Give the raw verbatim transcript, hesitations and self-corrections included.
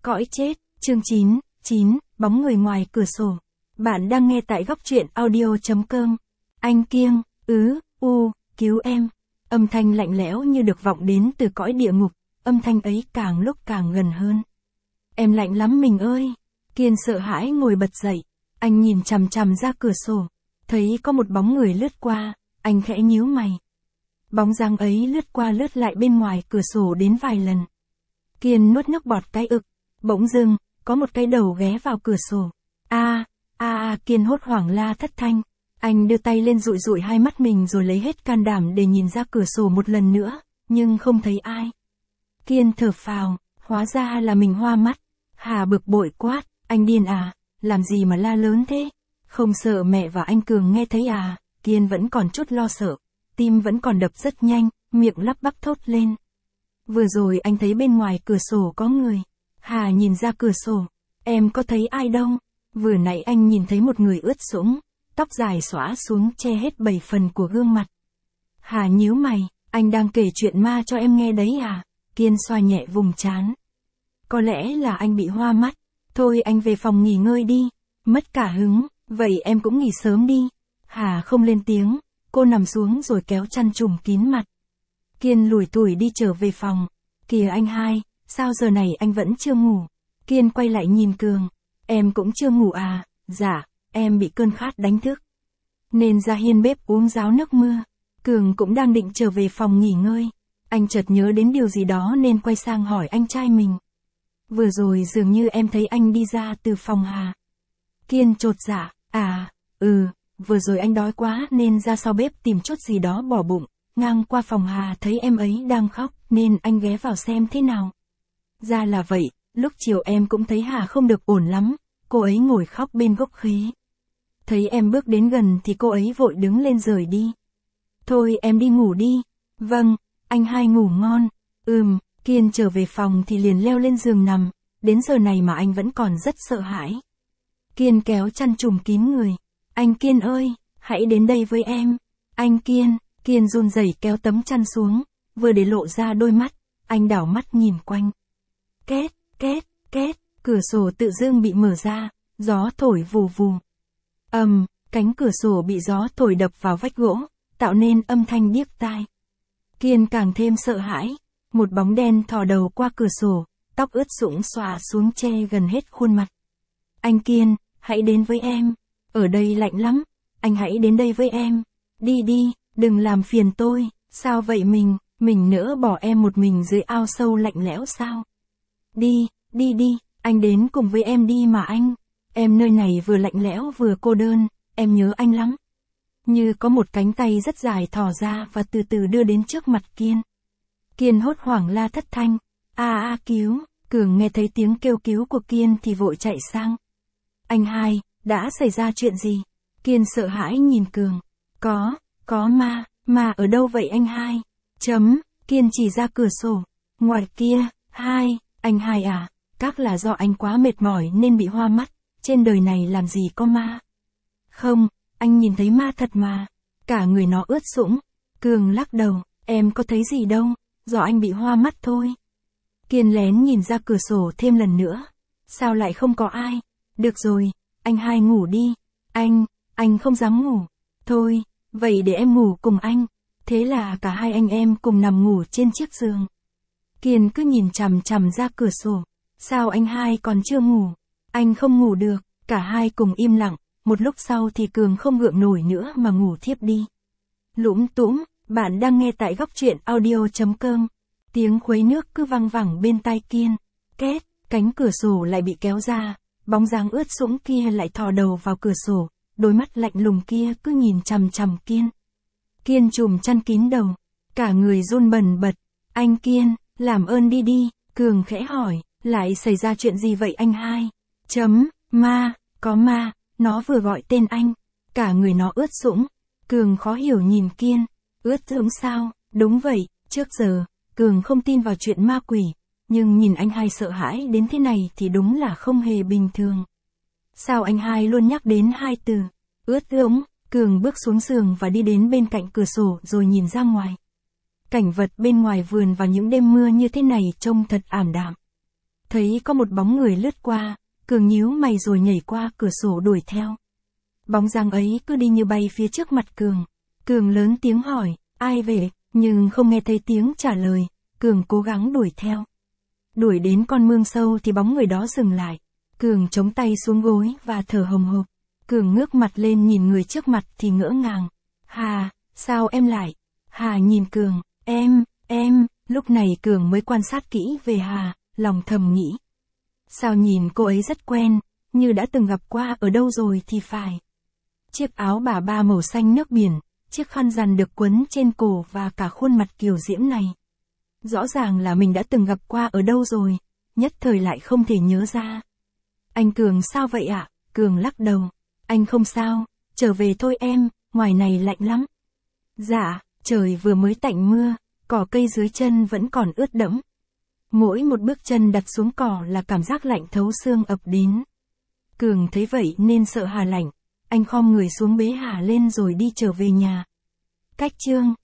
Cõi chết, chương chín, chín, bóng người ngoài cửa sổ. Bạn đang nghe tại góc truyện audio.com. Anh Kiêng, ứ, u, cứu em. Âm thanh lạnh lẽo như được vọng đến từ cõi địa ngục, âm thanh ấy càng lúc càng gần hơn. Em lạnh lắm mình ơi. Kiên sợ hãi ngồi bật dậy, anh nhìn chằm chằm ra cửa sổ, thấy có một bóng người lướt qua, anh khẽ nhíu mày. Bóng dáng ấy lướt qua lướt lại bên ngoài cửa sổ đến vài lần. Kiên nuốt nước bọt cái ực, bỗng dưng, có một cái đầu ghé vào cửa sổ. A, a a, Kiên hốt hoảng la thất thanh. Anh đưa tay lên dụi dụi hai mắt mình rồi lấy hết can đảm để nhìn ra cửa sổ một lần nữa, nhưng không thấy ai. Kiên thở phào, hóa ra là mình hoa mắt. Hà bực bội quát, anh điên à, làm gì mà la lớn thế? Không sợ mẹ và anh Cường nghe thấy à? Kiên vẫn còn chút lo sợ, tim vẫn còn đập rất nhanh, miệng lắp bắp thốt lên. Vừa rồi anh thấy bên ngoài cửa sổ có người. Hà nhìn ra cửa sổ, em có thấy ai đâu? Vừa nãy anh nhìn thấy một người ướt sũng, tóc dài xõa xuống che hết bảy phần của gương mặt. Hà nhíu mày, anh đang kể chuyện ma cho em nghe đấy à? Kiên xoa nhẹ vùng trán. Có lẽ là anh bị hoa mắt, thôi anh về phòng nghỉ ngơi đi. Mất cả hứng, vậy em cũng nghỉ sớm đi. Hà không lên tiếng, cô nằm xuống rồi kéo chăn trùm kín mặt. Kiên lủi thủi đi trở về phòng. Kìa anh hai, sao giờ này anh vẫn chưa ngủ? Kiên quay lại nhìn Cường, em cũng chưa ngủ à? Dạ, em bị cơn khát đánh thức, nên ra hiên bếp uống ráo nước mưa. Cường cũng đang định trở về phòng nghỉ ngơi, anh chợt nhớ đến điều gì đó nên quay sang hỏi anh trai mình. Vừa rồi dường như em thấy anh đi ra từ phòng Hà. Kiên chột dạ, à, ừ, vừa rồi anh đói quá nên ra sau bếp tìm chút gì đó bỏ bụng, ngang qua phòng Hà thấy em ấy đang khóc nên anh ghé vào xem thế nào. Ra là vậy, lúc chiều em cũng thấy Hà không được ổn lắm, cô ấy ngồi khóc bên gốc khế. Thấy em bước đến gần thì cô ấy vội đứng lên rời đi. Thôi em đi ngủ đi. Vâng, anh hai ngủ ngon. Ừm, Kiên trở về phòng thì liền leo lên giường nằm, đến giờ này mà anh vẫn còn rất sợ hãi. Kiên kéo chăn trùm kín người. Anh Kiên ơi, hãy đến đây với em. Anh Kiên, Kiên run rẩy kéo tấm chăn xuống, vừa để lộ ra đôi mắt, anh đảo mắt nhìn quanh. Két, két, két, cửa sổ tự dưng bị mở ra, gió thổi vù vù. Ầm, um, cánh cửa sổ bị gió thổi đập vào vách gỗ, tạo nên âm thanh điếc tai. Kiên càng thêm sợ hãi, một bóng đen thò đầu qua cửa sổ, tóc ướt sũng xõa xuống che gần hết khuôn mặt. Anh Kiên, hãy đến với em, ở đây lạnh lắm, anh hãy đến đây với em, đi đi, đừng làm phiền tôi, sao vậy mình, mình nỡ bỏ em một mình dưới ao sâu lạnh lẽo sao? Đi, đi đi, anh đến cùng với em đi mà anh, em nơi này vừa lạnh lẽo vừa cô đơn, em nhớ anh lắm. Như có một cánh tay rất dài thò ra và từ từ đưa đến trước mặt Kiên. Kiên hốt hoảng la thất thanh, a a cứu, Cường nghe thấy tiếng kêu cứu của Kiên thì vội chạy sang. Anh hai, đã xảy ra chuyện gì? Kiên sợ hãi nhìn Cường. Có, có ma, ma ở đâu vậy anh hai? Chấm, Kiên chỉ ra cửa sổ. Ngoài kia, hai, anh hai à, chắc là do anh quá mệt mỏi nên bị hoa mắt, trên đời này làm gì có ma. Không, anh nhìn thấy ma thật mà, cả người nó ướt sũng. Cường lắc đầu, em có thấy gì đâu, do anh bị hoa mắt thôi. Kiên lén nhìn ra cửa sổ thêm lần nữa. Sao lại không có ai? Được rồi, anh hai ngủ đi. Anh, anh không dám ngủ. Thôi, vậy để em ngủ cùng anh. Thế là cả hai anh em cùng nằm ngủ trên chiếc giường. Kiên cứ nhìn chằm chằm ra cửa sổ. Sao anh hai còn chưa ngủ? Anh không ngủ được. Cả hai cùng im lặng. Một lúc sau thì Cường không gượng nổi nữa mà ngủ thiếp đi. Lũm tũm, bạn đang nghe tại góc truyện audio.com. Tiếng khuấy nước cứ văng vẳng bên tai Kiên. Két, cánh cửa sổ lại bị kéo ra. Bóng dáng ướt sũng kia lại thò đầu vào cửa sổ. Đôi mắt lạnh lùng kia cứ nhìn chằm chằm Kiên. Kiên trùm chăn kín đầu, cả người run bần bật. Anh Kiên, làm ơn đi đi. Cường khẽ hỏi, lại xảy ra chuyện gì vậy anh hai? Chấm, ma, có ma. Nó vừa gọi tên anh, cả người nó ướt sũng. Cường khó hiểu nhìn Kiên, ướt sũng sao? Đúng vậy, trước giờ, Cường không tin vào chuyện ma quỷ, nhưng nhìn anh hai sợ hãi đến thế này thì đúng là không hề bình thường. Sao anh hai luôn nhắc đến hai từ, ướt sũng? Cường bước xuống giường và đi đến bên cạnh cửa sổ rồi nhìn ra ngoài. Cảnh vật bên ngoài vườn vào những đêm mưa như thế này trông thật ảm đạm. Thấy có một bóng người lướt qua, Cường nhíu mày rồi nhảy qua cửa sổ đuổi theo. Bóng dáng ấy cứ đi như bay phía trước mặt Cường. Cường lớn tiếng hỏi, ai về, nhưng không nghe thấy tiếng trả lời, Cường cố gắng đuổi theo. Đuổi đến con mương sâu thì bóng người đó dừng lại. Cường chống tay xuống gối và thở hồng hộc. Cường ngước mặt lên nhìn người trước mặt thì ngỡ ngàng. Hà, sao em lại? Hà nhìn Cường, em, em, lúc này Cường mới quan sát kỹ về Hà, lòng thầm nghĩ. Sao nhìn cô ấy rất quen, như đã từng gặp qua ở đâu rồi thì phải. Chiếc áo bà ba màu xanh nước biển, chiếc khăn rằn được quấn trên cổ và cả khuôn mặt kiều diễm này. Rõ ràng là mình đã từng gặp qua ở đâu rồi, nhất thời lại không thể nhớ ra. Anh Cường sao vậy ạ? Cường lắc đầu. Anh không sao, trở về thôi em, ngoài này lạnh lắm. Dạ, trời vừa mới tạnh mưa, cỏ cây dưới chân vẫn còn ướt đẫm. Mỗi một bước chân đặt xuống cỏ là cảm giác lạnh thấu xương ập đến. Cường thấy vậy nên sợ Hà lạnh, anh khom người xuống bế Hà lên rồi đi trở về nhà. Cách chương